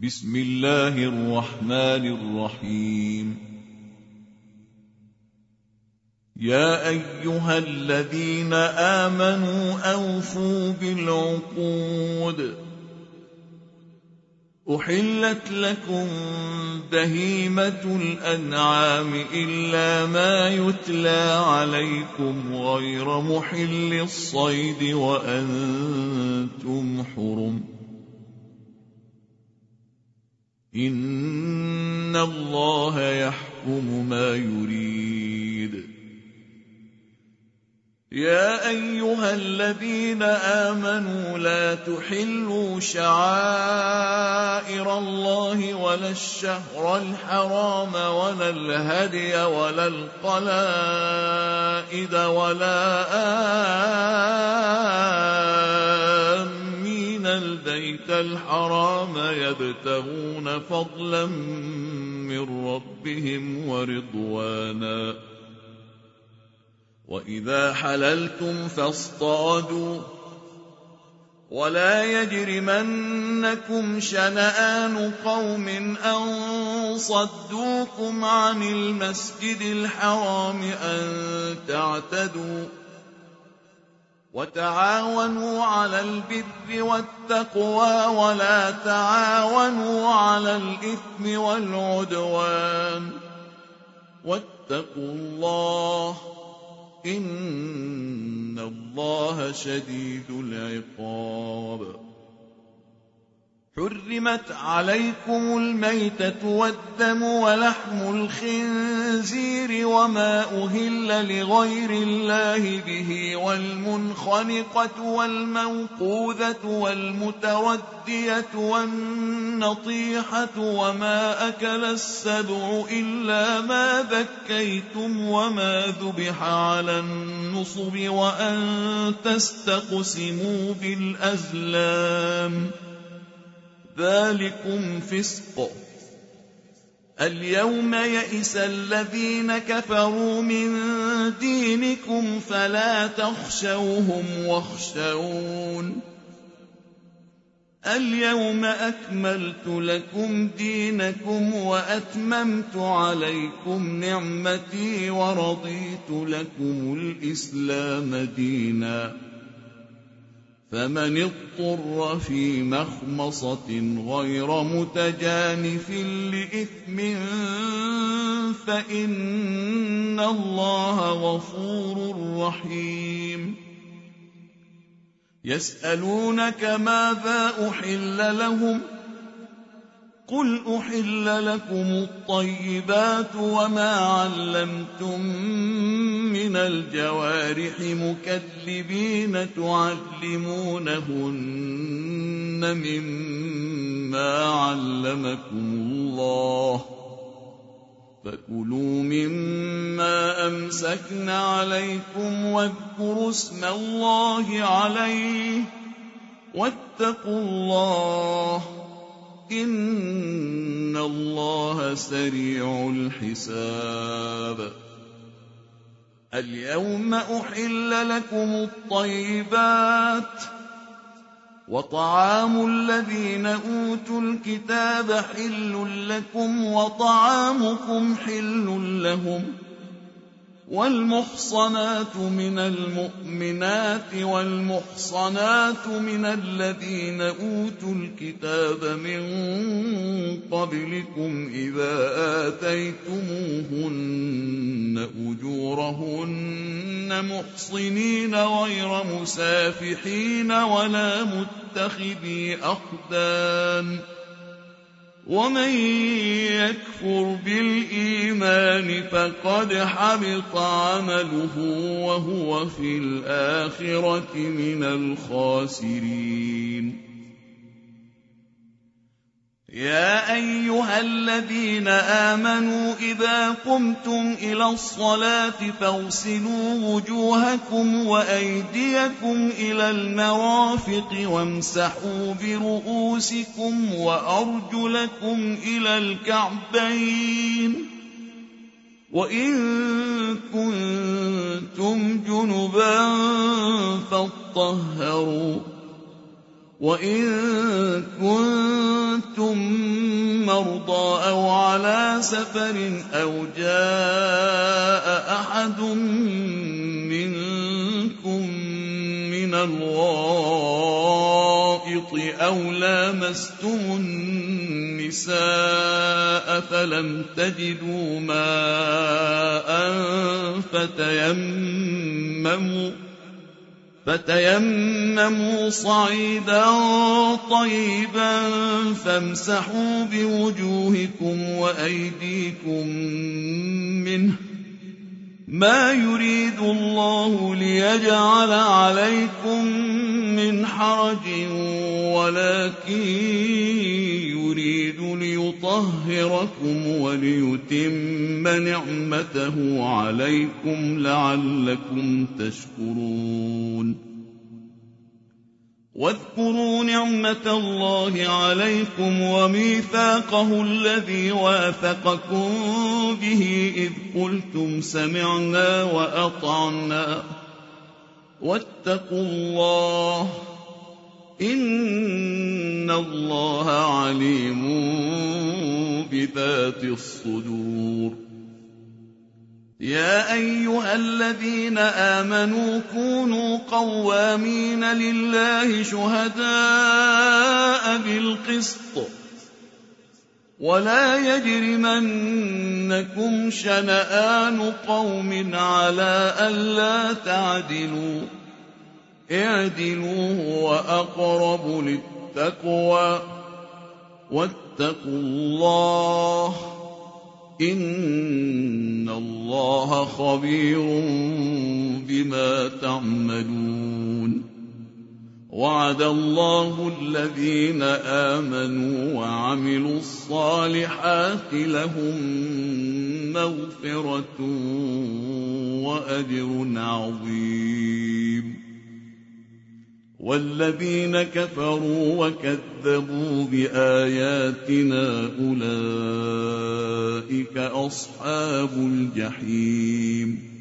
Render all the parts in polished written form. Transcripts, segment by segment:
بسم الله الرحمن الرحيم. يا أيها الذين آمنوا أوفوا بالعقود. أحلت لكم بهيمة الأنعام إلا ما يتلى عليكم غير محل الصيد وأنتم حرم. إن الله يحكم ما يريد. يا أيها الذين آمنوا لا تحلوا شعائر الله ولا الشهر الحرام ولا الهدي ولا القلائد ولا آمين البيت الحرام يبتغون فضلا من ربهم ورضوانا. وإذا حللتم فاصطادوا ولا يجرمنكم شنآن قوم أن صدوكم عن المسجد الحرام أن تعتدوا. وتعاونوا على البر والتقوى ولا تعاونوا على الإثم والعدوان. واتقوا الله إن الله شديد العقاب. حرمت عليكم الميتة والدم ولحم الخنزير وما أهل لغير الله به والمنخنقة والموقوذة والمتردية والنطيحة وما أكل السبع إلا ما ذكيتم وما ذبح على النصب وأن تستقسموا بالأزلام ذلكم فسق. اليوم يئس الذين كفروا من دينكم فلا تخشوهم واخشون. اليوم أكملت لكم دينكم وأتممت عليكم نعمتي ورضيت لكم الإسلام دينا. فمن اضطر في مخمصة غير متجانف لإثم فإن الله غفور رحيم. يسألونك ماذا أحل لهم قل أحل لكم الطيبات وما علمتم من الجوارح مكذبين تعلمونهن مما علمكم الله فكلوا مما أمسكن عليكم واذكروا اسم الله عليه واتقوا الله إن الله سريع الحساب. اليوم أحل لكم الطيبات وطعام الذين أوتوا الكتاب حل لكم وطعامكم حل لهم. والمحصنات من المؤمنات والمحصنات من الذين أوتوا الكتاب من قبلكم إذا آتيتموهن أجورهن محصنين غير مسافحين ولا متخذي أخدان. ومن يكفر بالإيمان فقد حبط عمله وهو في الآخرة من الخاسرين. يا أيها الذين آمنوا إذا قمتم إلى الصلاة فاغسلوا وجوهكم وأيديكم إلى المرافق وامسحوا برؤوسكم وأرجلكم إلى الكعبين وإن كنتم جنبا فاطهروا وإن كنتم مرضى أو على سفر أو جاء أحد منكم من الغائط أو لامستم النساء فلم تجدوا ماء فتيمموا صعيدا طيبا فامسحوا بوجوهكم وأيديكم منه ما يريد الله ليجعل عليكم من حرج ولكن يريد ليطهركم وليتم نعمته عليكم لعلكم تشكرون واذكروا نعمة الله عليكم وميثاقه الذي واثقكم به إذ قلتم سمعنا وأطعنا واتقوا الله إن الله عليم بذات الصدور يا أيها الذين آمنوا كونوا قوامين لله شهداء بالقسط ولا يجرمنكم شنآن قوم على ألا تعدلوا اعدلوا هو أقرب للتقوى واتقوا الله إن الله خبير بما تعملون وعد الله الذين آمنوا وعملوا الصالحات لهم مغفرة وأجر عظيم والذين كفروا وكذبوا بآياتنا أولئك أصحاب الجحيم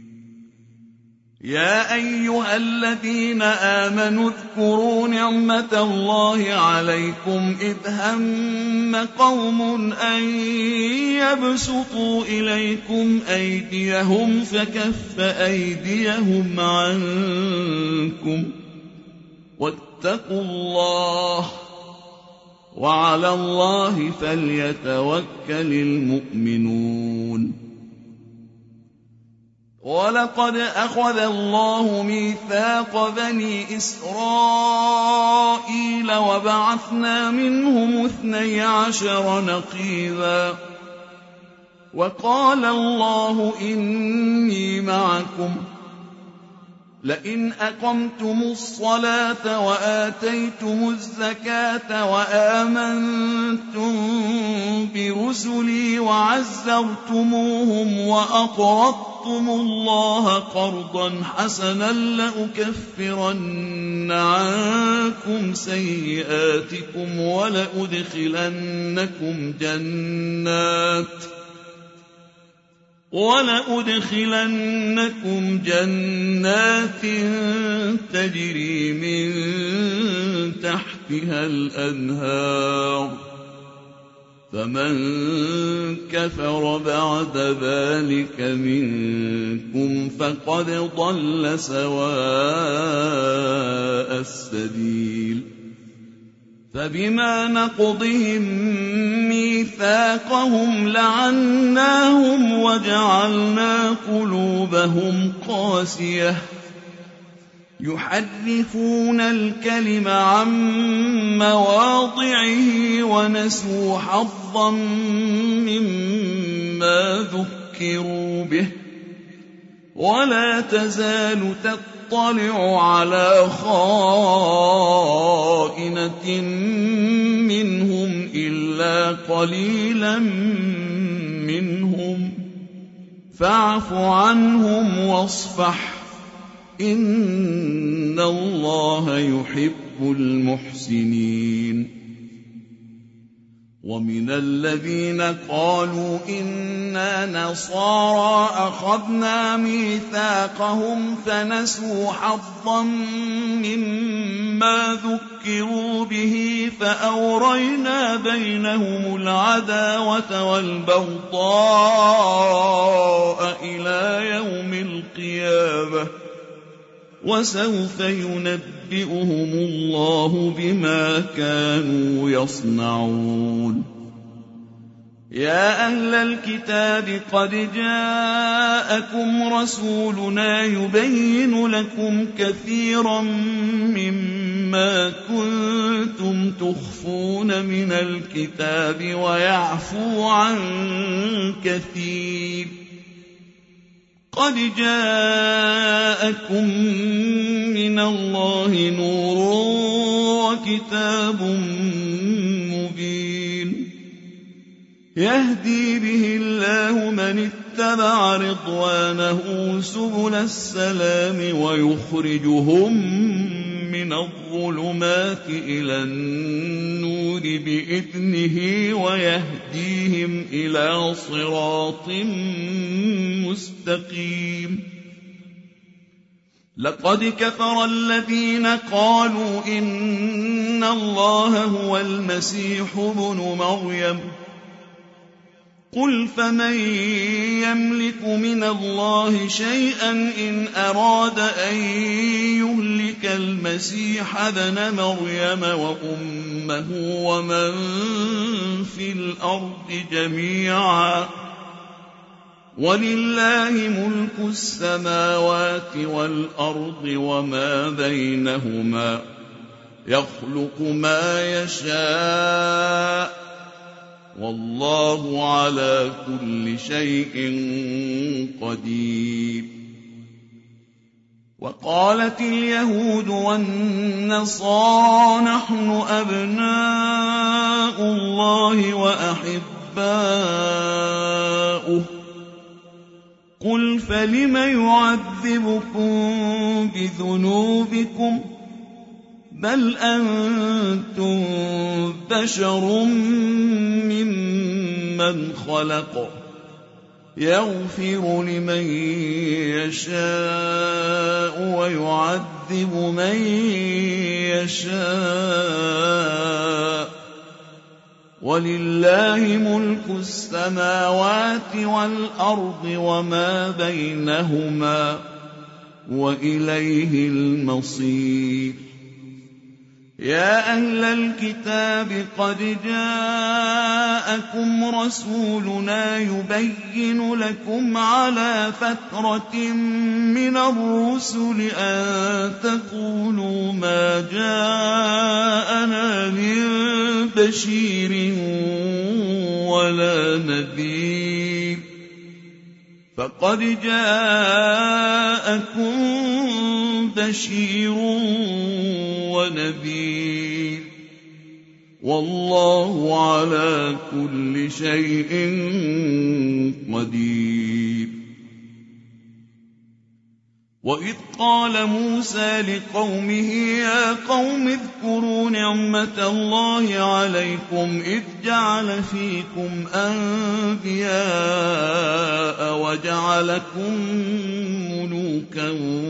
يا أيها الذين آمنوا اذكروا نعمة الله عليكم إذ هم قوم أن يبسطوا إليكم أيديهم فكف أيديهم عنكم واتقوا الله وعلى الله فليتوكل المؤمنون ولقد أخذ الله ميثاق بني إسرائيل وبعثنا منهم 12 نقيبا وقال الله إني معكم لئن أقمتم الصلاة وآتيتم الزكاة وآمنتم برسلي وعزرتموهم وأقرضتم الله قرضا حسنا لأكفرن عنكم سيئاتكم ولأدخلنكم جنات تجري من تحتها الأنهار فمن كفر بعد ذلك منكم فقد ضل سواء السبيل فبما نقضهم ميثاقهم لعناهم وجعلنا قلوبهم قاسية يحرفون الكلم عن مواضعه ونسوا حظا مما ذكروا به ولا تزال تطلع على خائنة منهم إلا قليلا منهم فاعف عنهم واصفح إن الله يحب المحسنين ومن الذين قالوا إنا نصارى أخذنا ميثاقهم فنسوا حظا مما ذكروا به فأورينا بينهم العداوة والبغضاء إلى يوم القيامة وسوف ينبئهم الله بما كانوا يصنعون. يا أهل الكتاب قد جاءكم رسولنا يبين لكم كثيرا مما كنتم تخفون من الكتاب ويعفو عن كثير. قد جاءكم من الله نور وكتاب مبين يهدي به الله من اتبع رضوانه سبل السلام ويخرجهم من الظلمات إلى النور بإذنه ويهديهم إلى صراط مستقيم. لقد كفر الذين قالوا إن الله هو المسيح ابن مريم قل فمن يملك من الله شيئا إن أراد أن يهلك المسيح ابن مريم وأمه ومن في الأرض جميعا ولله ملك السماوات والأرض وما بينهما يخلق ما يشاء والله على كل شيء قدير. وقالت اليهود والنصارى نحن أبناء الله وأحباؤه قل فلم يعذبكم بذنوبكم بل أنتم بشر ممن خلق يغفر لمن يشاء ويعذب من يشاء ولله ملك السماوات والأرض وما بينهما وإليه المصير. يا أهل الكتاب قد جاءكم رسولنا يبين لكم على فترة من الرسل أن تقولوا ما جاءنا من بشير ولا نذير فقد جاءكم بشير ونذير والله على كل شيء قدير. وإذ قال موسى لقومه يا قوم اذكروا نعمة الله عليكم إذ جعل فيكم أنبياء وجعلكم ملوكا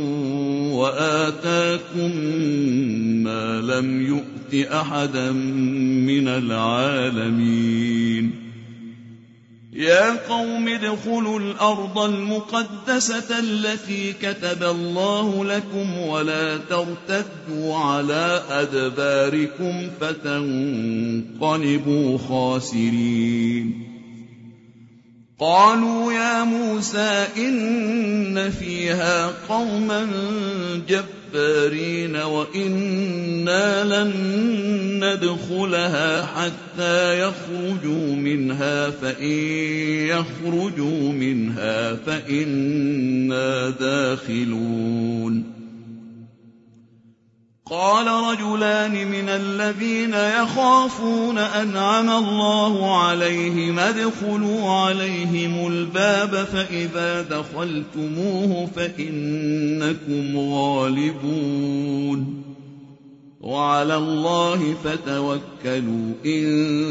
وآتاكم ما لم يؤت أحدا من العالمين. يا قوم ادخلوا الأرض المقدسة التي كتب الله لكم ولا ترتدوا على أدباركم فتنقلبوا خاسرين. قالوا يا موسى إن فيها قوما جبارين وإنا لن ندخلها حتى يخرجوا منها فإن يخرجوا منها فإنا داخلون. قال رجلان من الذين يخافون أنعم الله عليهم ادخلوا عليهم الباب فإذا دخلتموه فإنكم غالبون وعلى الله فتوكلوا إن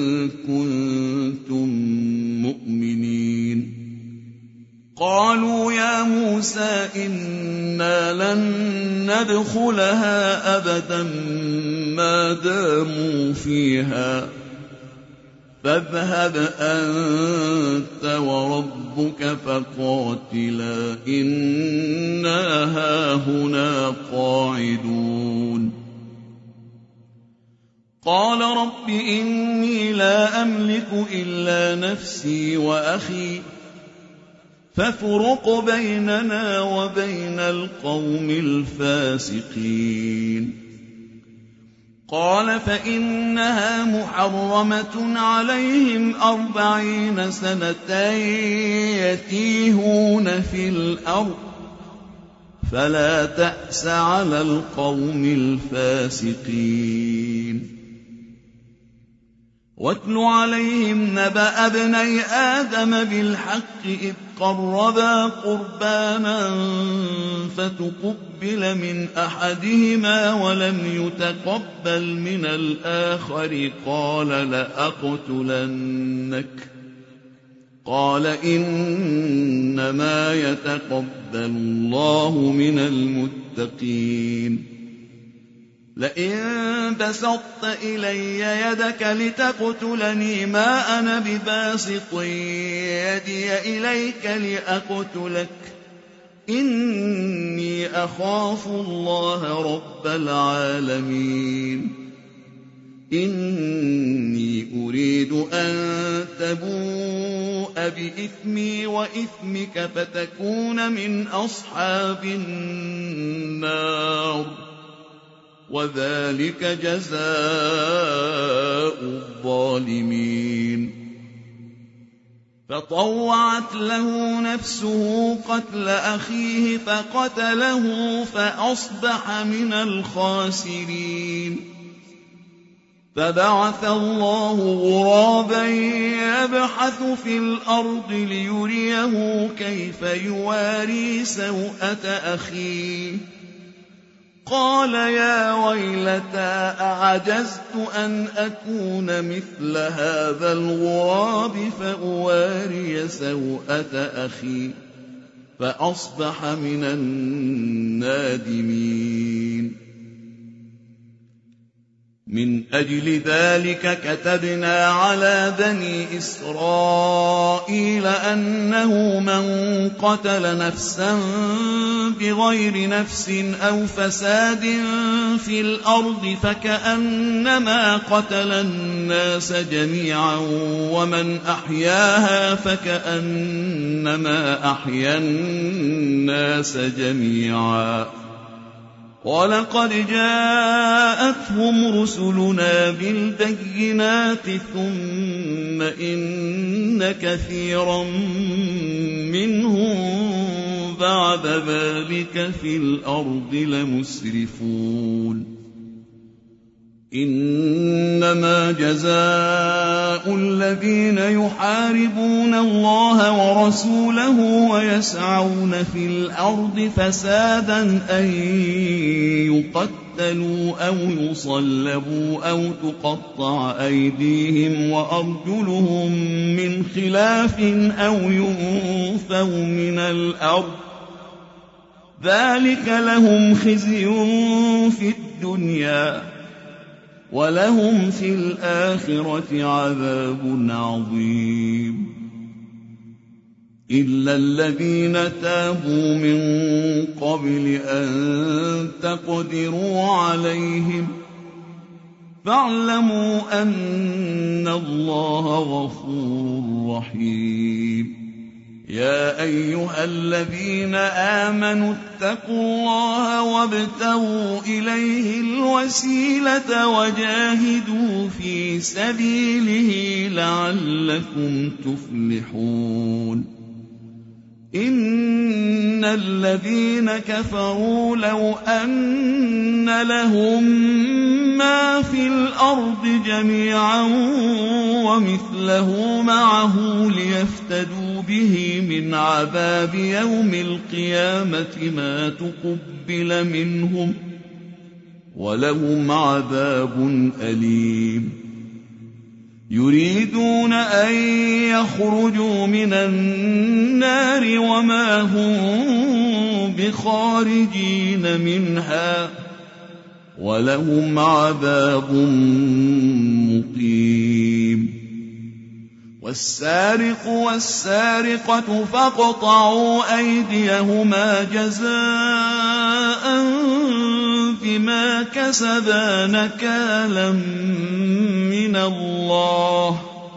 كنتم مؤمنين. قالوا يا موسى إنا لن ندخلها أبدا ما داموا فيها فاذهب أنت وربك فقاتلا إنا هاهنا قاعدون. قال رب إني لا أملك إلا نفسي وأخي فافرق بيننا وبين القوم الفاسقين. قال فإنها محرمة عليهم 40 سنة يتيهون في الأرض فلا تأس على القوم الفاسقين. واتل عليهم نبأ ابني آدم بالحق إذ قربا قربانا فتقبل من أحدهما ولم يتقبل من الآخر قال لأقتلنك قال إنما يتقبل الله من المتقين. لئن بسطت إلي يدك لتقتلني ما أنا بباسط يدي إليك لأقتلك إني أخاف الله رب العالمين. إني أريد أن تبوء بإثمي وإثمك فتكون من أصحاب النار وذلك جزاء الظالمين. فطوعت له نفسه قتل أخيه فقتله فأصبح من الخاسرين. فبعث الله غرابا يبحث في الأرض ليريه كيف يواري سوءة أخيه قال يا ويلتى أعجزت أن أكون مثل هذا الغراب فأواري سوءة أخي فأصبح من النادمين. من أجل ذلك كتبنا على بني إسرائيل أنه من قتل نفسا بغير نفس أو فساد في الأرض فكأنما قتل الناس جميعا ومن أحياها فكأنما أحيا الناس جميعا. ولقد جاءتهم رسلنا بالبينات ثم إن كثيرا منهم بعد ذلك في الأرض لمسرفون. إنما جزاء الذين يحاربون الله ورسوله ويسعون في الأرض فسادا أن يقتلوا أو يصلبوا أو تقطع أيديهم وأرجلهم من خلاف أو ينفوا من الأرض ذلك لهم خزي في الدنيا ولهم في الآخرة عذاب عظيم. إلا الذين تابوا من قبل أن تقدروا عليهم فاعلموا أن الله غفور رحيم. يا أيها الذين آمنوا اتقوا الله وابتغوا إليه الوسيلة وجاهدوا في سبيله لعلكم تفلحون. إن الذين كفروا لو أن لهم ما في الأرض جميعا ومثله معه ليفتدوا به من عذاب يوم القيامة ما تقبل منهم ولهم عذاب أليم يريدون أن يخرجوا من النار وما هم بخارجين منها ولهم عذاب مقيم والسارق والسارقة فاقطعوا أيديهما جزاء بما كسبا نكالا من الله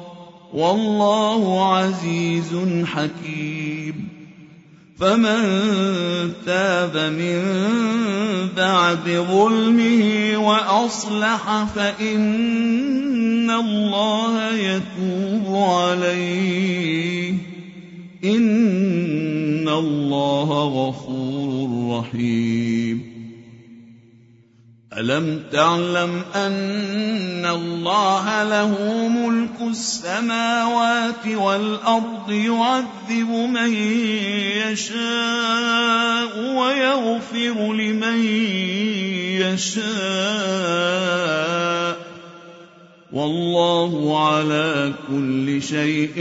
والله عزيز حكيم فمن تاب من بعد ظلمه وأصلح فإن الله يتوب عليه إن الله غفور رحيم ألم تعلم أن الله له ملك السماوات والأرض يعذب من يشاء ويغفر لمن يشاء والله على كل شيء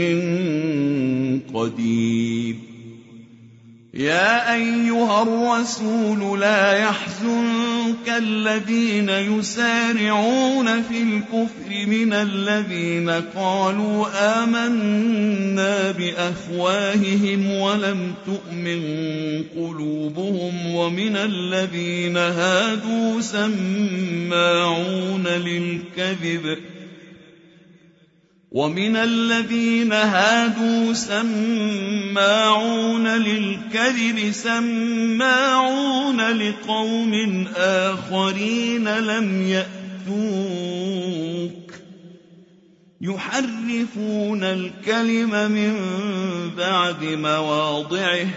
قدير يا أيها الرسول لا يحزنك الذين يسارعون في الكفر من الذين قالوا آمنا بأفواههم ولم تؤمن قلوبهم ومن الذين هادوا سماعون للكذب سماعون لقوم آخرين لم يأتوك يحرفون الكلم من بعد مواضعه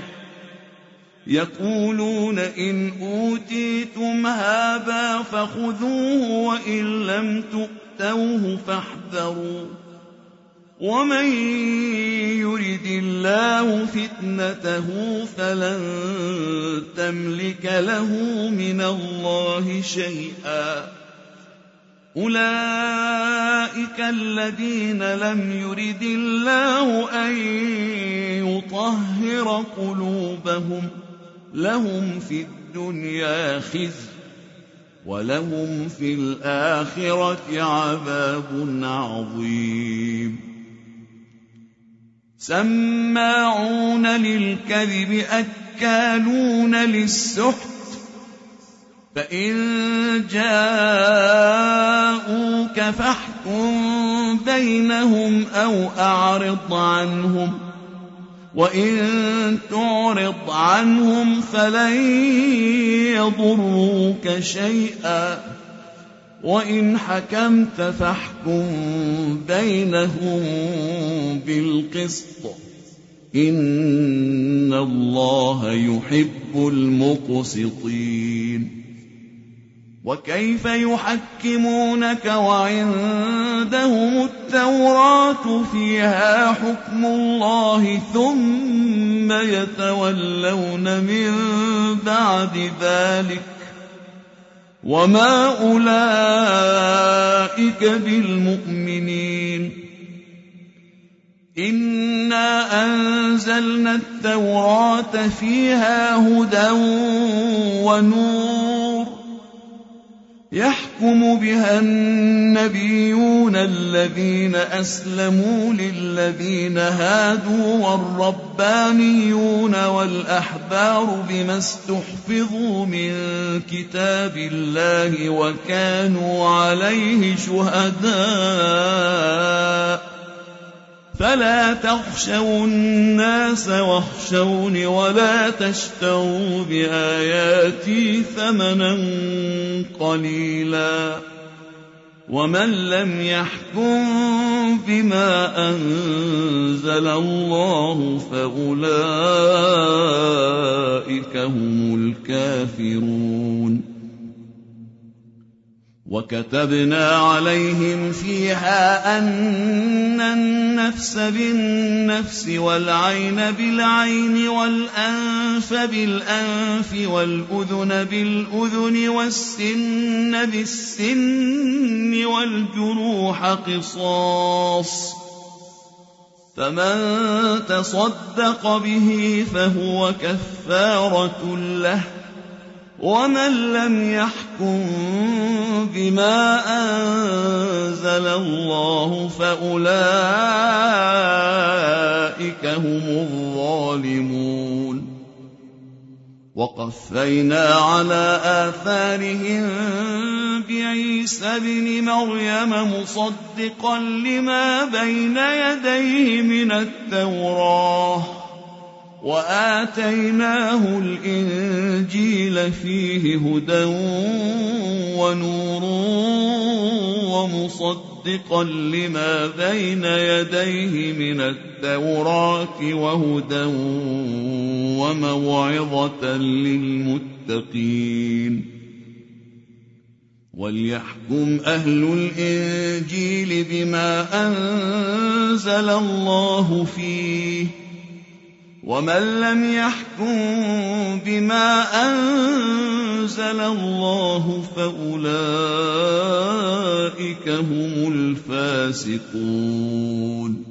يقولون إن أوتيتم هذا فخذوه وإن لم تؤتوه فاحذروا ومن يرد الله فتنته فلن تملك له من الله شيئا أولئك الذين لم يرد الله أن يطهر قلوبهم لهم في الدنيا خزي ولهم في الآخرة عذاب عظيم سماعون للكذب أكالون للسحت فإن جاءوك فاحكم بينهم أو أعرض عنهم وإن تعرض عنهم فلن يضروك شيئا وإن حكمت فاحكم بينهم بالقسط إن الله يحب المقسطين وكيف يحكمونك وعندهم التوراة فيها حكم الله ثم يتولون من بعد ذلك وما أولئك بالمؤمنين إنا أنزلنا التوراة فيها هدى ونور يحكم بها النبيون الذين أسلموا للذين هادوا والربانيون والأحبار بما استحفظوا من كتاب الله وكانوا عليه شهداء فلا تخشوا الناس واخشوني ولا تشتروا بآياتي ثمنا قليلا ومن لم يحكم بما أنزل الله فأولئك هم الكافرون وكتبنا عليهم فيها أن النفس بالنفس والعين بالعين والأنف بالأنف والأذن بالأذن والسن بالسن والجروح قصاص، فمن تصدق به فهو كفارة له، ومن لم يحكم بما أنزل الله فأولئك هم الظالمون. وقفينا على آثارهم بعيسى ابن مريم مصدقا لما بين يديه من التوراة، وآتيناه الإنجيل فيه هدى ونور ومصدقا لما بين يديه من التوراة وهدى وموعظة للمتقين. وليحكم أهل الإنجيل بما أنزل الله فيه، ومن لم يحكم بما أنزل الله فأولئك هم الفاسقون.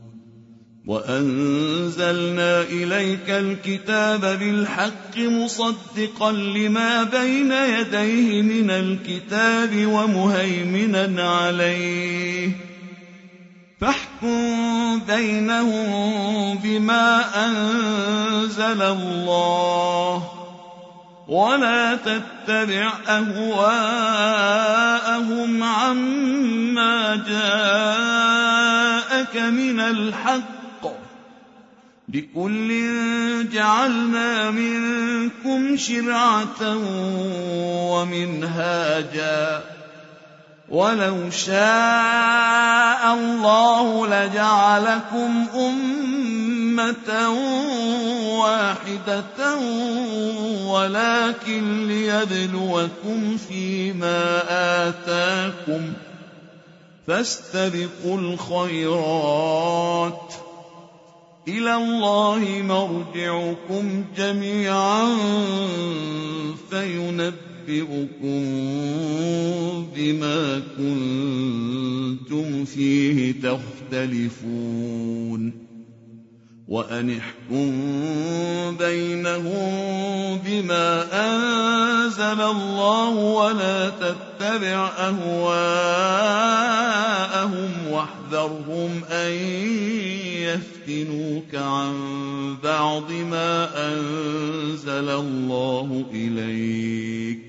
وأنزلنا إليك الكتاب بالحق مصدقا لما بين يديه من الكتاب ومهيمنا عليه، فاحكم بينهم بما أنزل الله، ولا تتبع أهواءهم عما جاءك من الحق، لكل جعلنا منكم شرعة ومنهاجا، ولو شاء الله لجعلكم أمة واحدة ولكن ليبلوكم فيما آتاكم، فاستبقوا الخيرات، إلى الله مرجعكم جميعا فينبئكم بما كنتم فيه تختلفون. وأن احكم بينهم بما أنزل الله، ولا تتبع أهواءهم، واحذرهم أن يفتنوك عن بعض ما أنزل الله إليك،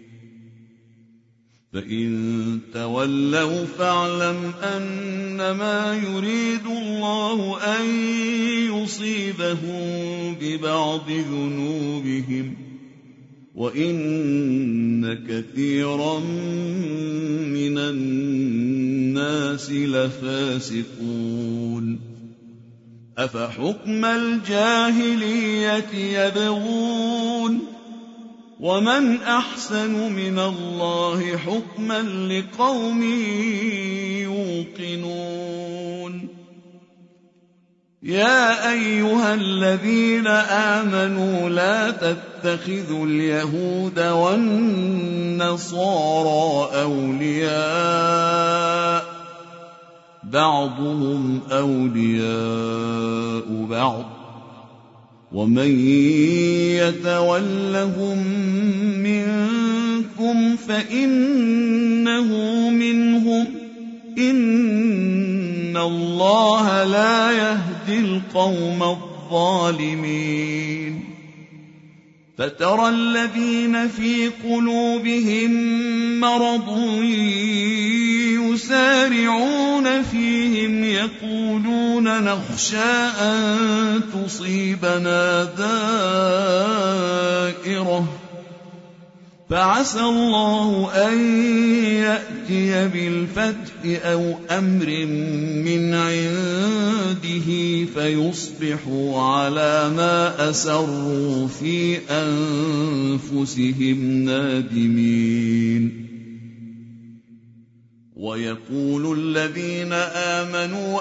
فإن تولوا فاعلم أنما يريد الله أن يصيبهم ببعض ذنوبهم، وإن كثيرا من الناس لفاسقون. أفحكم الجاهلية يبغون، ومن أحسن من الله حكما لقوم يوقنون. يا أيها الذين آمنوا لا تتخذوا اليهود والنصارى أولياء، بعضهم أولياء بعض، ومن يتولهم منكم فإنه منهم، إن الله لا يهدي القوم الظالمين. فترى الذين في قلوبهم مرض يسارعون فيهم يقولون نخشى أن تصيبنا دائرة، فعسى الله أن يأتي بالفتح أو أمر من عنده فيصبحوا على ما أسروا في أنفسهم نادمين. ويقول الذين آمنوا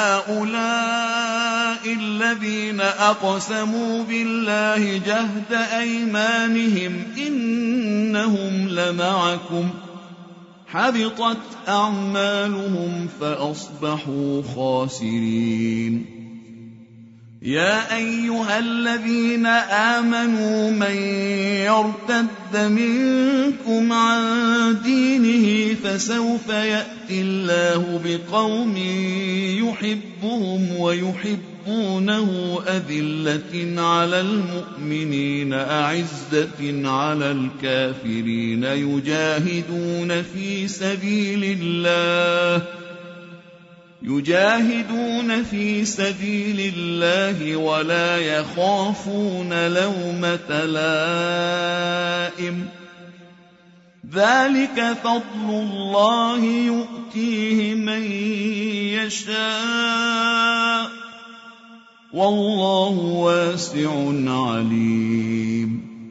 أهؤلاء الذين أقسموا بالله جهد أيمانهم إنهم لمعكم حبطت أعمالهم فأصبحوا خاسرين. يا أيها الذين آمنوا من يرتد منكم عن دينه فسوف يأتي الله بقوم يحبهم ويحبونه أذلة على المؤمنين أعزة على الكافرين يجاهدون في سبيل الله ولا يخافون لومة لائم ذلك فضل الله يؤتيه من يشاء والله واسع عليم.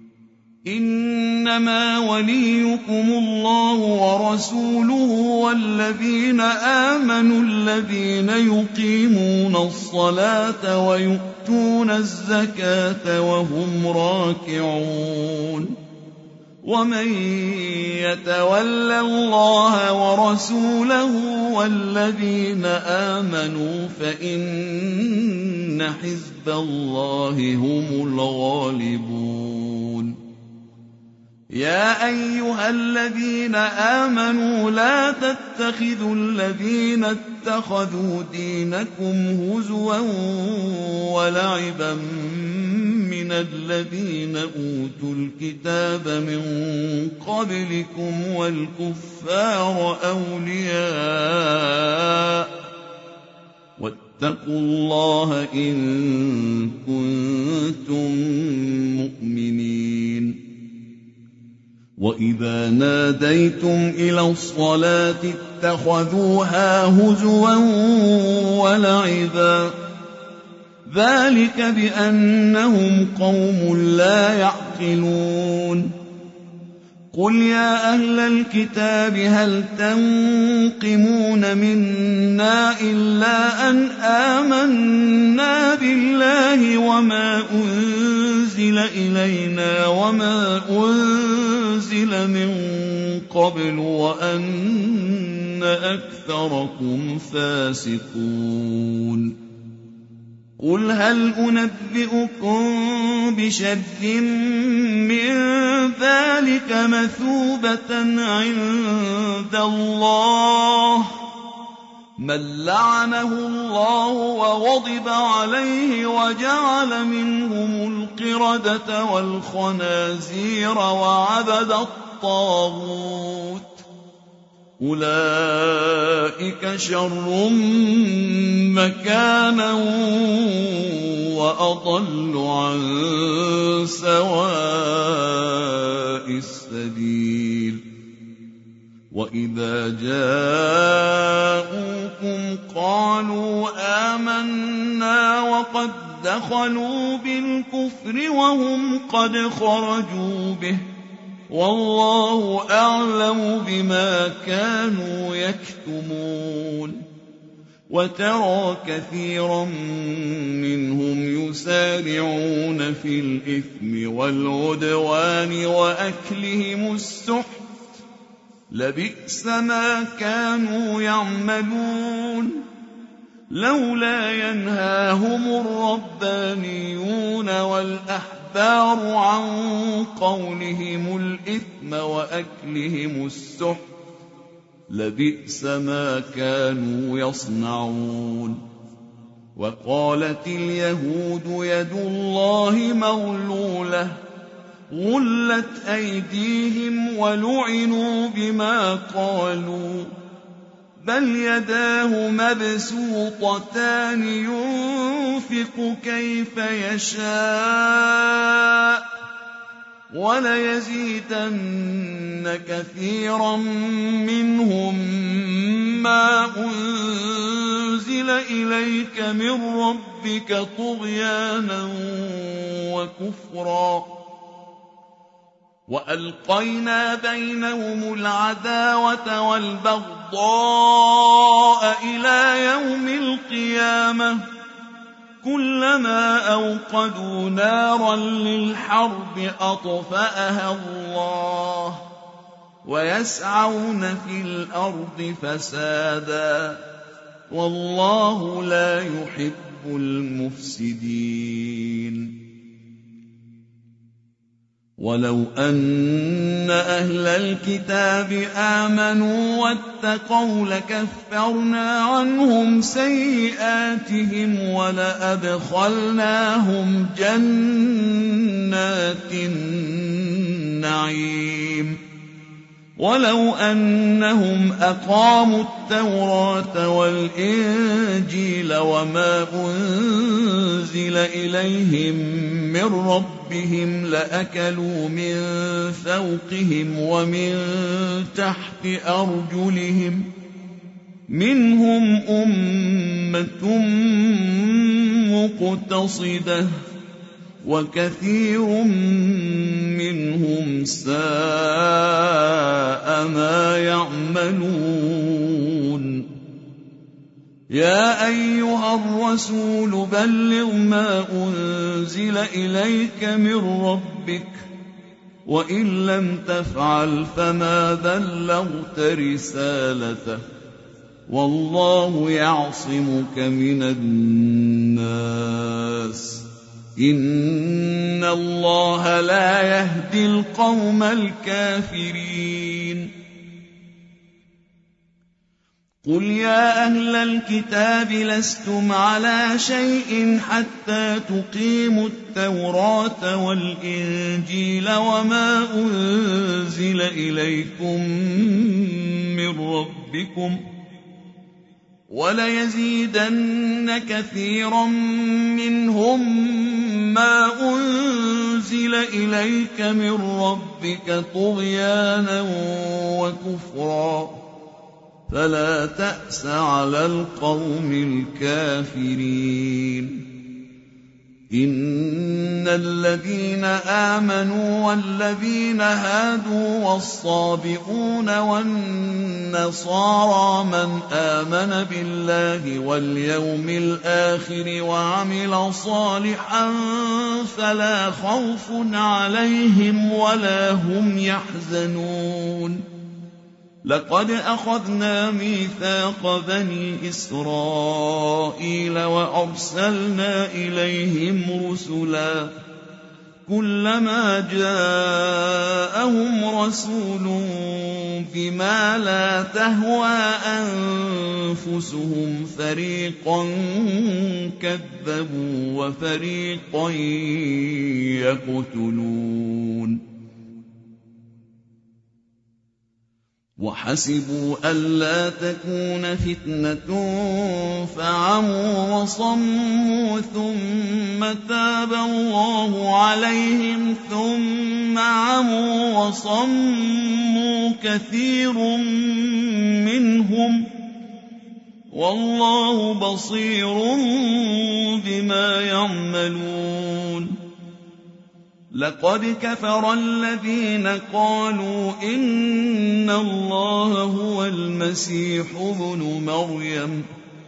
إنما وليكم الله ورسوله والذين آمنوا الذين يقيمون الصلاة ويؤتون الزكاة وهم راكعون. ومن يتول الله ورسوله والذين آمنوا فإن حزب الله هم الغالبون. يا أيها الذين آمنوا لا تتخذوا الذين اتخذوا دينكم هزوا ولعبا من الذين أوتوا الكتاب من قبلكم والكفار أولياء واتقوا الله إن كنتم مؤمنين. وإذا ناديتم إلى الصلاة اتخذوها هزوا ولعبا ذلك بأنهم قوم لا يعقلون. قل يا أهل الكتاب هل تنقمون منا إلا أن آمنا بالله وما أنزل إلينا وما أنزل من قبل وأن أكثركم فاسقون. قل هل أنبئكم بشر من ذلك مثوبة عند الله من لعنه الله وغضب عليه وجعل منهم القردة والخنازير وعبد الطاغوت أولئك شر مكانا وأضل عن سواء السبيل. وإذا جاءوكم قالوا آمنا وقد دخلوا بالكفر وهم قد خرجوا به والله أعلم بما كانوا يكتمون. وترى كثيرا منهم يسارعون في الإثم والعدوان وأكلهم السحت لبئس ما كانوا يعملون. لولا ينهاهم الربانيون والأحبار عن قولهم الإثم وأكلهم السحت لبئس ما كانوا يصنعون. وقالت اليهود يد الله مغلولة غلت أيديهم ولعنوا بما قالوا بل يداه مبسوطتان ينفق كيف يشاء وليزيدن كثيرا منهم ما أنزل إليك من ربك طغيانا وكفرا وألقينا بينهم العداوة والبغضاء إلى يوم القيامة كلما أوقدوا نارا للحرب أطفأها الله ويسعون في الأرض فسادا والله لا يحب المفسدين. ولو أن أهل الكتاب آمنوا واتقوا لكفرنا عنهم سيئاتهم ولأدخلناهم جنات النعيم. ولو أنهم أقاموا التوراة والإنجيل وما أنزل إليهم من ربهم لأكلوا من فوقهم ومن تحت أرجلهم منهم أمة مقتصدة وكثير منهم ساء ما يعملون. يا أيها الرسول بلغ ما أنزل إليك من ربك وإن لم تفعل فما بلغت رسالته والله يعصمك من الناس إن الله لا يهدي القوم الكافرين. قل يا أهل الكتاب لستم على شيء حتى تقيموا التوراة والإنجيل وما أنزل إليكم من ربكم وليزيدن كثيرا منهم ما أنزل إليك من ربك طغيانا وكفرا فلا تأس على القوم الكافرين. إن الذين آمنوا والذين هادوا والصابئون والنصارى من آمن بالله واليوم الآخر وعمل صالحا فلا خوف عليهم ولا هم يحزنون. لقد أخذنا ميثاق بني إسرائيل وأرسلنا إليهم رسلا كلما جاءهم رسول بما لا تهوى أنفسهم فريقا كذبوا وفريقا يقتلون. وحسبوا ألا تكون فتنة فعموا وصموا ثم تاب الله عليهم ثم عموا وصموا كثير منهم والله بصير بما يعملون. لقد كفر الذين قالوا إن الله هو المسيح ابن مريم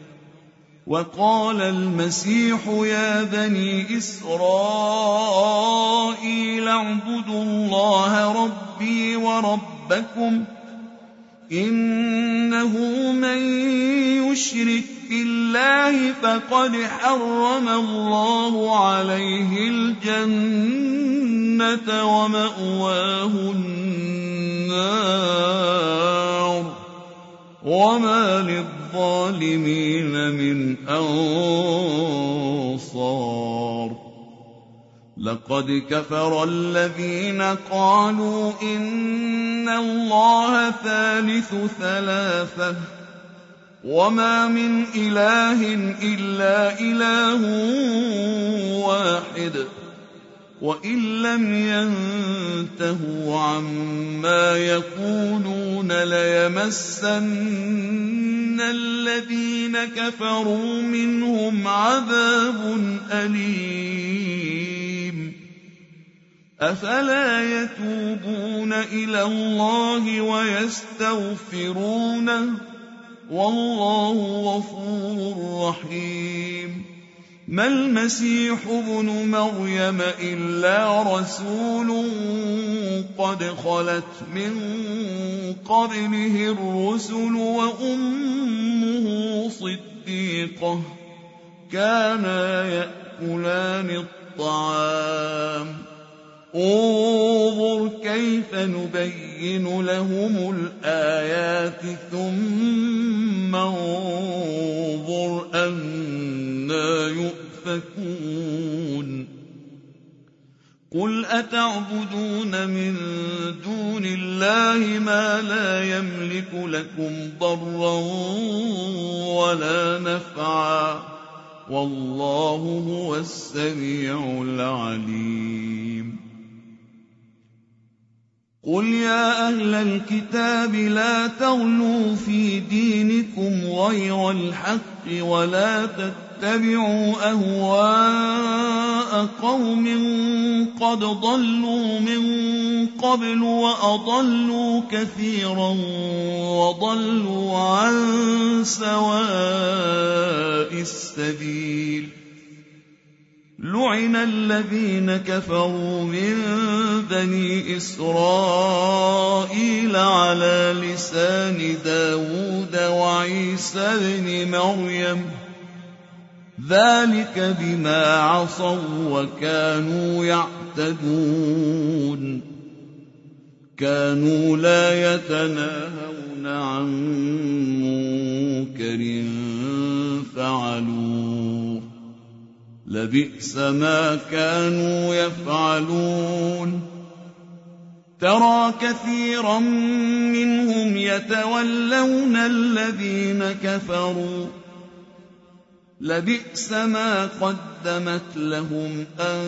وقال المسيح يا بني إسرائيل اعبدوا الله ربي وربكم إنه من يشرك بالله فقد حرم الله عليه الجنة ومأواه النار وما للظالمين من أنصار. لقد كفر الذين قالوا إن الله ثالث ثلاثة وما من إله إلا إله واحد وإن لم ينتهوا عما يقولون ليمسن الذين كفروا منهم عذاب أليم. أفلا يتوبون إلى الله ويستغفرونه والله غفور رحيم ما المسيح ابن مريم إلا رسول قد خلت من قبله الرسل وأمه صديقة كانا يأكلان الطعام انظر كيف نبين لهم الآيات ثم انظر أنى يؤفكون قل أتعبدون من دون الله ما لا يملك لكم ضرا ولا نفعا والله هو السميع العليم قل يا أهل الكتاب لا تغلوا في دينكم غير الحق ولا تتبعوا أهواء قوم قد ضلوا من قبل وأضلوا كثيرا وضلوا عن سواء السبيل لعن الذين كفروا من بني إسرائيل على لسان داود وعيسى بن مريم ذلك بما عصوا وكانوا يعتدون كانوا لا يتناهون عن منكر فعلوه لبئس ما كانوا يفعلون ترى كثيرا منهم يتولون الذين كفروا لبئس ما قدمت لهم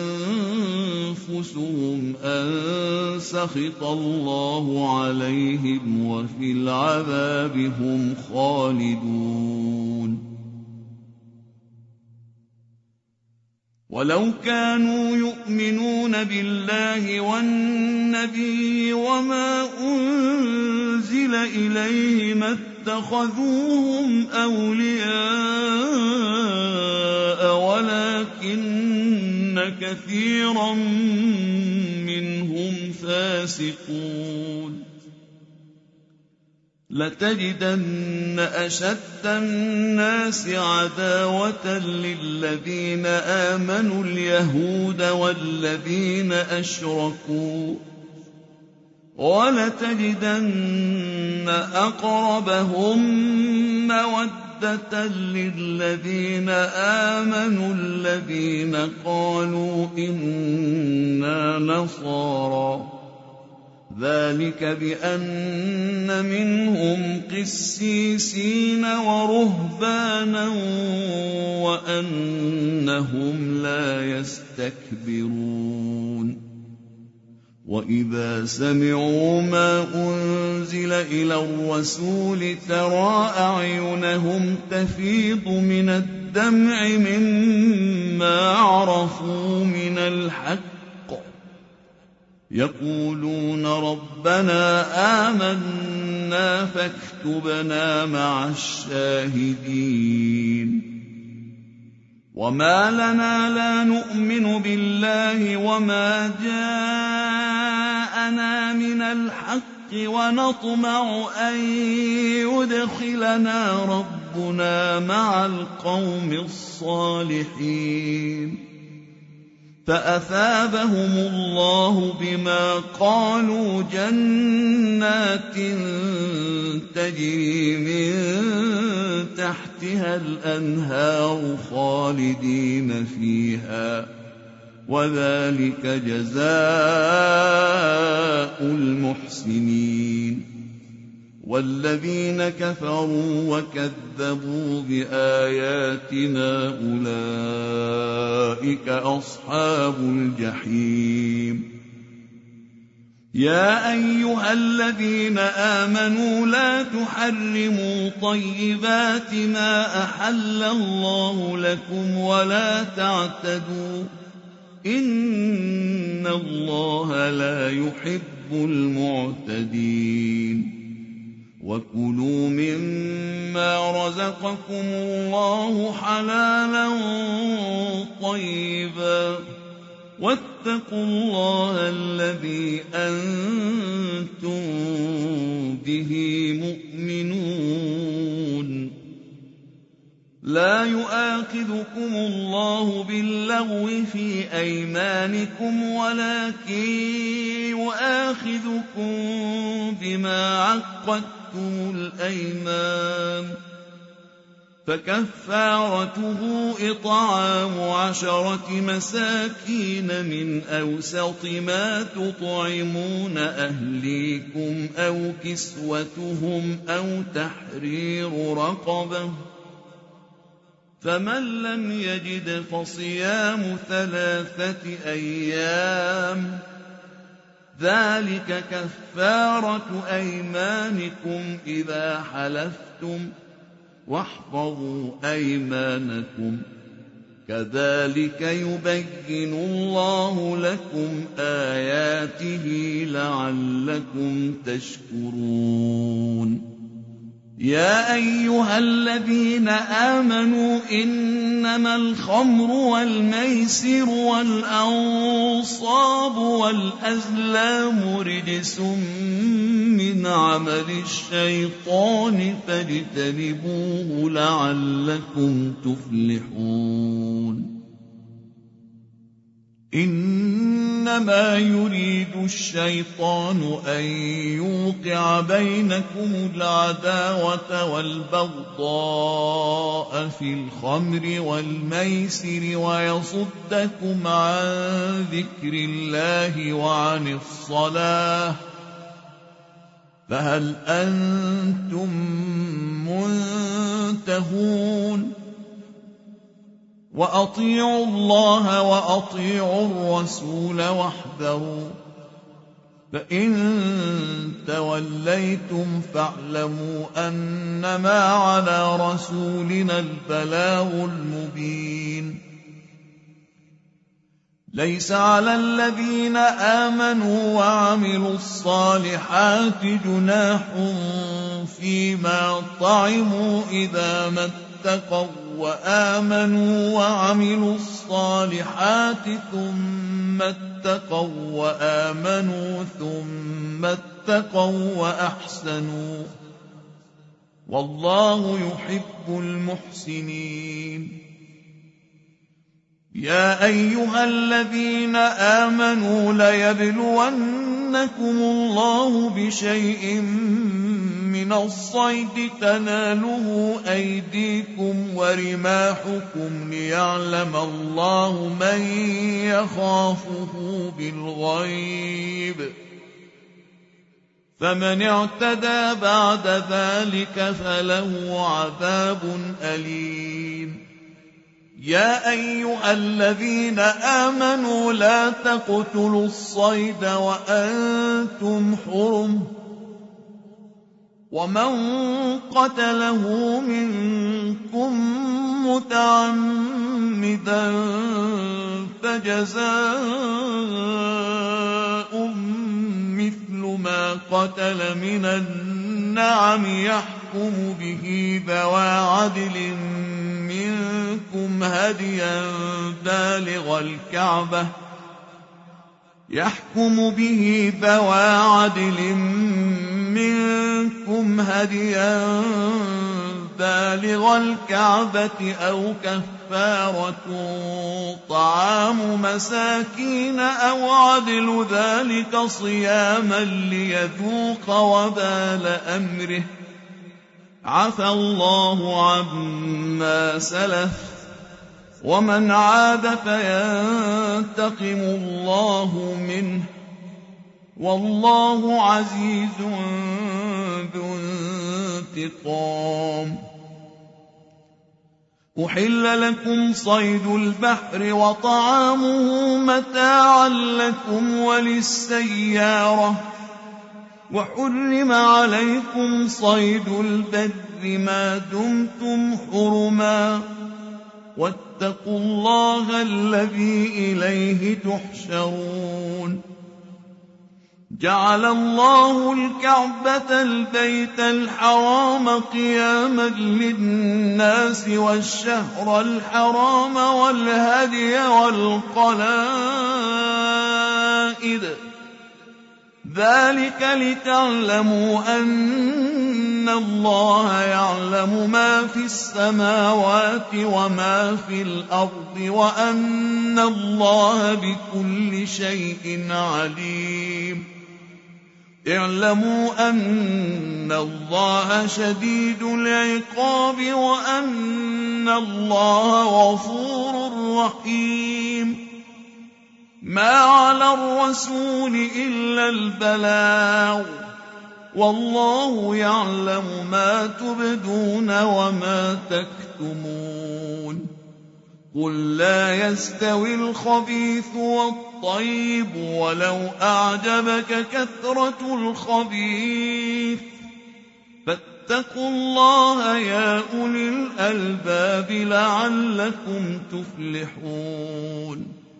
أنفسهم أن سخط الله عليهم وفي العذاب هم خالدون ولو كانوا يؤمنون بالله والنبي وما أنزل إليه ما اتخذوهم أولياء ولكن كثيرا منهم فاسقون لتجدن أشد الناس عداوة للذين آمنوا اليهود والذين أشركوا ولتجدن أقربهم مودة للذين آمنوا الذين قالوا إنا نصارى ذلك بأن منهم قسيسين ورهبانا وأنهم لا يستكبرون وإذا سمعوا ما أنزل إلى الرسول ترى أعينهم تفيض من الدمع مما عرفوا من الحق يقولون ربنا آمنا فاكتبنا مع الشاهدين وما لنا لا نؤمن بالله وما جاءنا من الحق ونطمع أن يدخلنا ربنا مع القوم الصالحين فأثابهم الله بما قالوا جنات تجري من تحتها الأنهار خالدين فيها وذلك جزاء المحسنين والذين كفروا وكذبوا بآياتنا أولئك أصحاب الجحيم يا أيها الذين آمنوا لا تحرموا طيبات ما أحل الله لكم ولا تعتدوا إن الله لا يحب المعتدين وكلوا مما رزقكم الله حلالا طيبا واتقوا الله الذي أنتم به مؤمنون لا يؤاخذكم الله باللغو في أيمانكم ولكن يؤاخذكم بما عقدتم الأيمان فكفارته إطعام 10 مساكين من أوسط ما تطعمون أهليكم أو كسوتهم أو تحرير رقبة فمن لم يجد فصيام 3 أيام ذلك كفارة أيمانكم إذا حلفتم واحفظوا أيمانكم كذلك يبين الله لكم آياته لعلكم تشكرون يا أيها الذين آمنوا إنما الخمر والميسر والأنصاب والأزلام رجس من عمل الشيطان فاجتنبوه لعلكم تفلحون إنما يريد الشيطان أن يوقع بينكم العداوة والبغضاء في الخمر والميسر ويصدكم عن ذكر الله وعن الصلاة فهل أنتم منتهون وأطيعوا الله وأطيعوا الرسول واحذروا فإن توليتم فاعلموا أنما على رسولنا البلاغ المبين ليس على الذين آمنوا وعملوا الصالحات جناح فيما طعموا إذا ما اتقوا وآمنوا وعملوا الصالحات ثم اتقوا وآمنوا ثم اتقوا وأحسنوا والله يحب المحسنين يا أيها الذين آمنوا ليبلونكم الله بشيء من الصيد تناله أيديكم ورماحكم ليعلم الله من يخافه بالغيب فمن اعتدى بعد ذلك فله عذاب أليم يا أيها الذين آمنوا لا تقتلوا الصيد وأنتم حرم ومن قتله منكم متعمدا فجزاء مثل ما قتل من النعم يحكم به ذوى عدل منكم هديا بالغ الكعبة أو كفارة طعام مساكين أو عدل ذلك صياما ليذوق وبال أمره عفى الله عما سلف ومن عاد فينتقم الله منه والله عزيز ذو انتقام أحل لكم صيد البحر وطعامه متاعا لكم وللسيارة وحرم عليكم صيد البر ما دمتم حرما واتقوا الله الذي إليه تحشرون جعل الله الكعبة البيت الحرام قياما للناس والشهر الحرام والهدي والقلائد ذلك لتعلموا أن الله يعلم ما في السماوات وما في الأرض وأن الله بكل شيء عليم اعلموا أن الله شديد العقاب وأن الله غفور رحيم ما على الرسول إلا البلاغ والله يعلم ما تبدون وما تكتمون قل لا يستوي الخبيث والطيب ولو أعجبك كثرة الخبيث فاتقوا الله يا أولي الألباب لعلكم تفلحون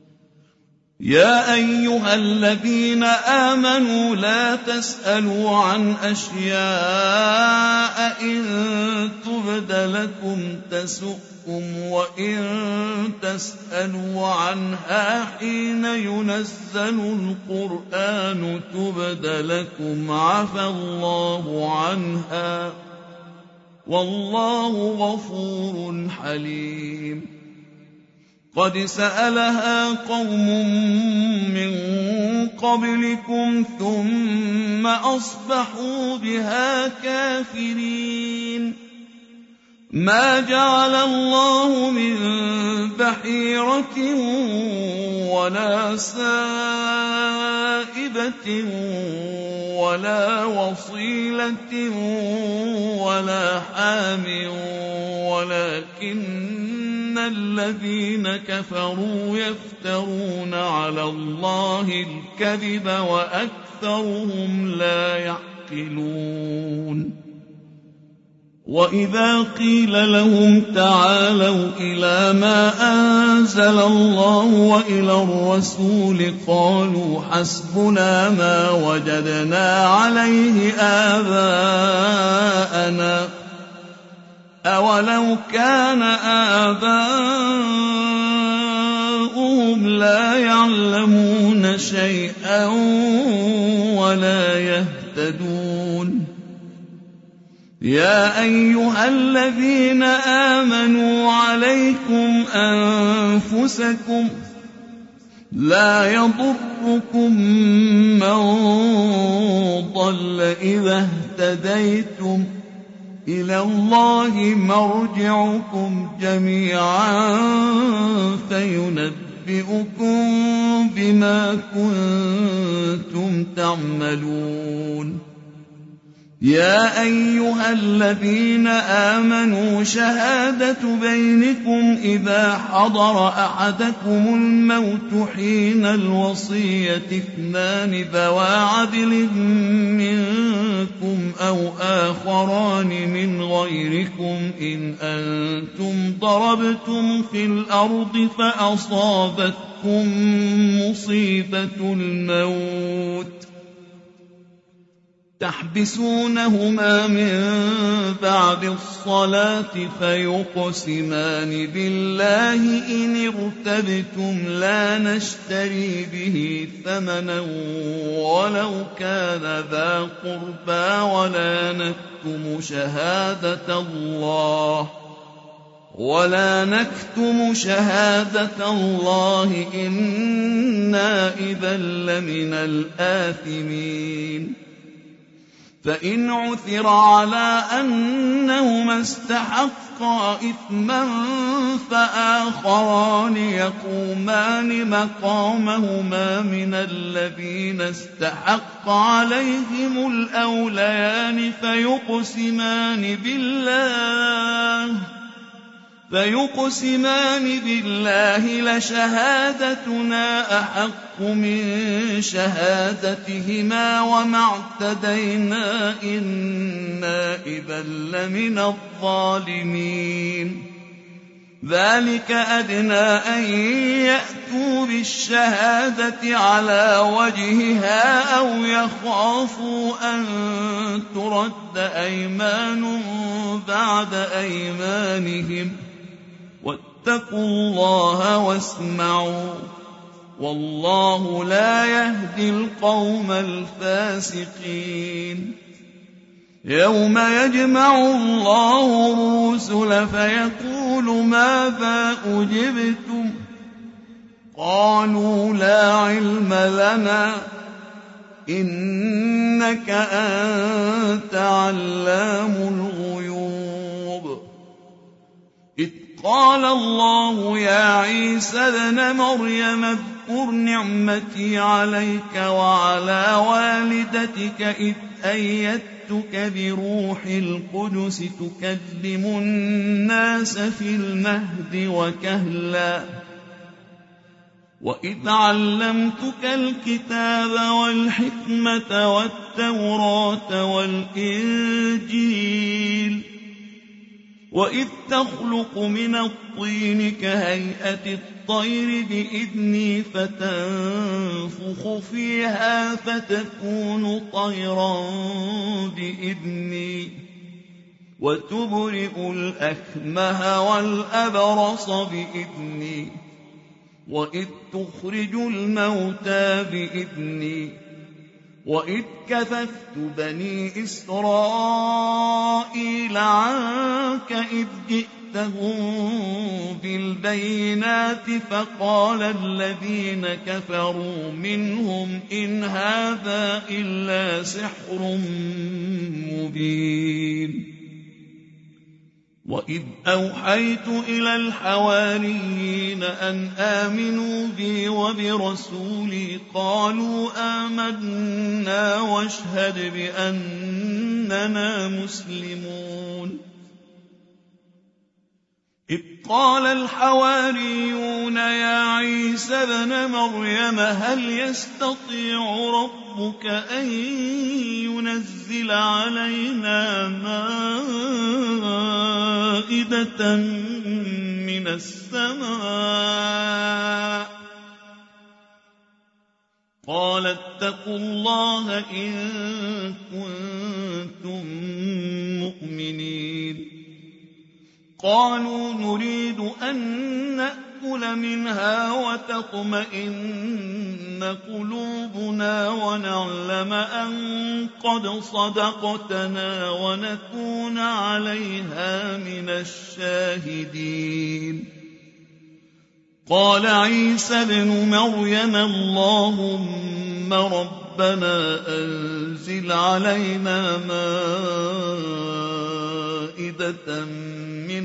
يا أيها الذين آمنوا لا تسألوا عن أشياء إن تبد لكم تسؤكم وإن تسألوا عنها حين ينزل القرآن تبد لكم عفى الله عنها والله غفور حليم قد سألها قوم من قبلكم ثم أصبحوا بها كافرين ما جعل الله من بحيرة ولا سائبة ولا وصيلة ولا حام ولكن الذين كفروا يفترون على الله الكذب وأكثرهم لا يعقلون وإذا قيل لهم تعالوا إلى ما أنزل الله وإلى الرسول قالوا حسبنا ما وجدنا عليه آباءنا أولو كان آباؤهم لا يعلمون شيئا ولا يهتدون يا أيها الذين آمنوا عليكم أنفسكم لا يضركم من ضل إذا اهتديتم إلى الله مرجعكم جميعا فينبئكم بما كنتم تعملون يا أيها الذين آمنوا شهادة بينكم إذا حضر أحدكم الموت حين الوصية اثنان ذوى عدل منكم أو آخران من غيركم إن أنتم ضربتم في الأرض فأصابتكم مصيبة الموت تحبسونهما من بعد الصلاة فيقسمان بالله إن ارتبتم لا نشتري به ثمنا ولو كان ذا قربى ولا نكتم شهادة الله إنا إذا لمن الآثمين فإن عثر على أنهما استحقا إثما فآخران يقومان مقامهما من الذين استحق عليهم الأوليان فيقسمان بالله لشهادتنا أحق من شهادتهما وما اعتدينا إنا إذا لمن الظالمين ذلك أدنى أن يأتوا بالشهادة على وجهها أو يخافوا أن ترد أيمان بعد أيمانهم واتقوا الله واسمعوا والله لا يهدي القوم الفاسقين يوم يجمع الله الرسل فيقول ماذا أجبتم قالوا لا علم لنا إنك أنت علام الغيوب إذ قال الله يا عيسى ابن مريم اذكر نعمتي عليك وعلى والدتك إذ أيدتك بروح القدس تكلم الناس في المهد وكهلا وإذ علمتك الكتاب والحكمة والتوراة والإنجيل وإذ تخلق من الطين كهيئة الطير بإذني فتنفخ فيها فتكون طيرا بإذني وتبرئ الأكمه والأبرص بإذني وإذ تخرج الموتى بإذني وإذ كففت بني إسرائيل عنك إذ جئتهم بالبينات فقال الذين كفروا منهم إن هذا إلا سحر مبين وإذ أوحيت إلى الحواريين أن آمنوا بي وبرسولي قالوا آمنا واشهد بأننا مسلمون إذ قال الحواريون يا عيسى ابن مريم هل يستطيع ربك أن ينزل علينا مائدة من السماء قال اتقوا الله إن كنتم مؤمنين قالوا نريد أن نأكل منها وتطمئن قلوبنا ونعلم أن قد صدقتنا ونكون عليها من الشاهدين قال عيسى ابن مريم اللهم ربنا أنزل علينا مائدة من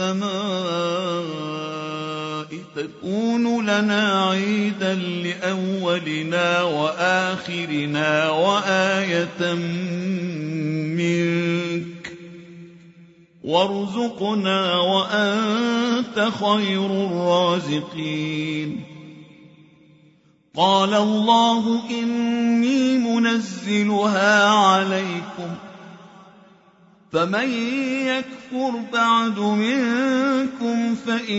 السماء تكون لنا عيدا لأولنا وآخرنا وآية منك وارزقنا وأنت خير الرازقين قال الله إني منزلها عليكم فمن يكفر بعد منكم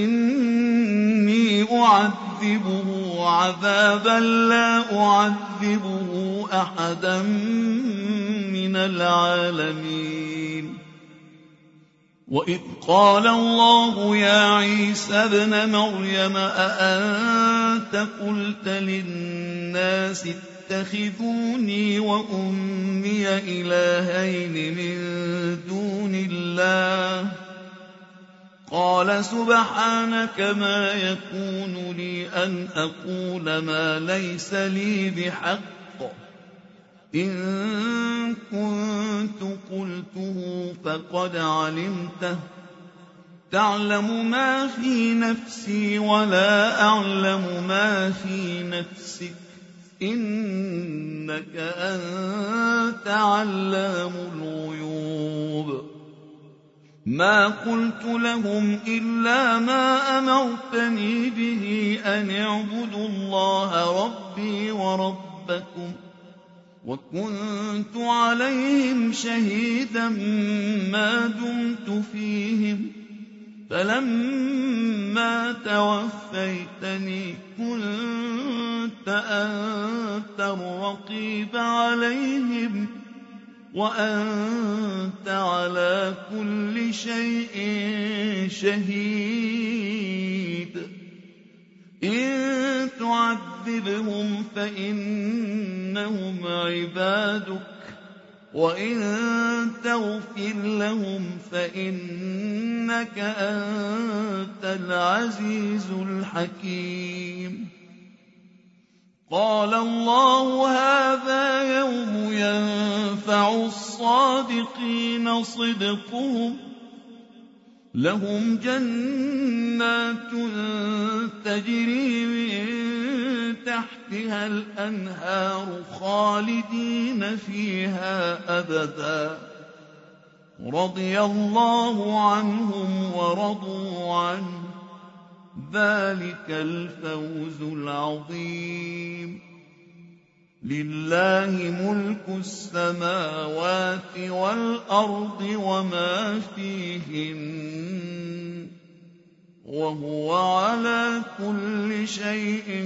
فإني أعذبه عذابا لا أعذبه أحدا من العالمين وإذ قال الله يا عيسى ابن مريم أأنت قلت للناس اتخذوني وأمي إلهين من دون الله قال سبحانك ما يكون لي أن أقول ما ليس لي بحق إن كنت قلته فقد علمته تعلم ما في نفسي ولا أعلم ما في نفسك إنك أنت علام الغيوب ما قلت لهم إلا ما أمرتني به أن اعبدوا الله ربي وربكم وكنت عليهم شهيدا ما دمت فيهم فلما توفيتني كنت أنت الرقيب عليهم وأنت على كل شيء شهيد إن تعذبهم فإنهم عبادك وإن تغفر لهم فإنك أنت العزيز الحكيم قال الله هذا يوم ينفع الصادقين صدقهم لهم جنات تجري من تحتها الأنهار خالدين فيها أبدا رضي الله عنهم ورضوا عنه ذلك الفوز العظيم لله ملك السماوات والأرض وما فيهن وهو على كل شيء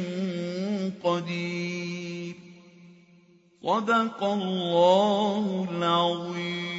قدير صدق الله العظيم.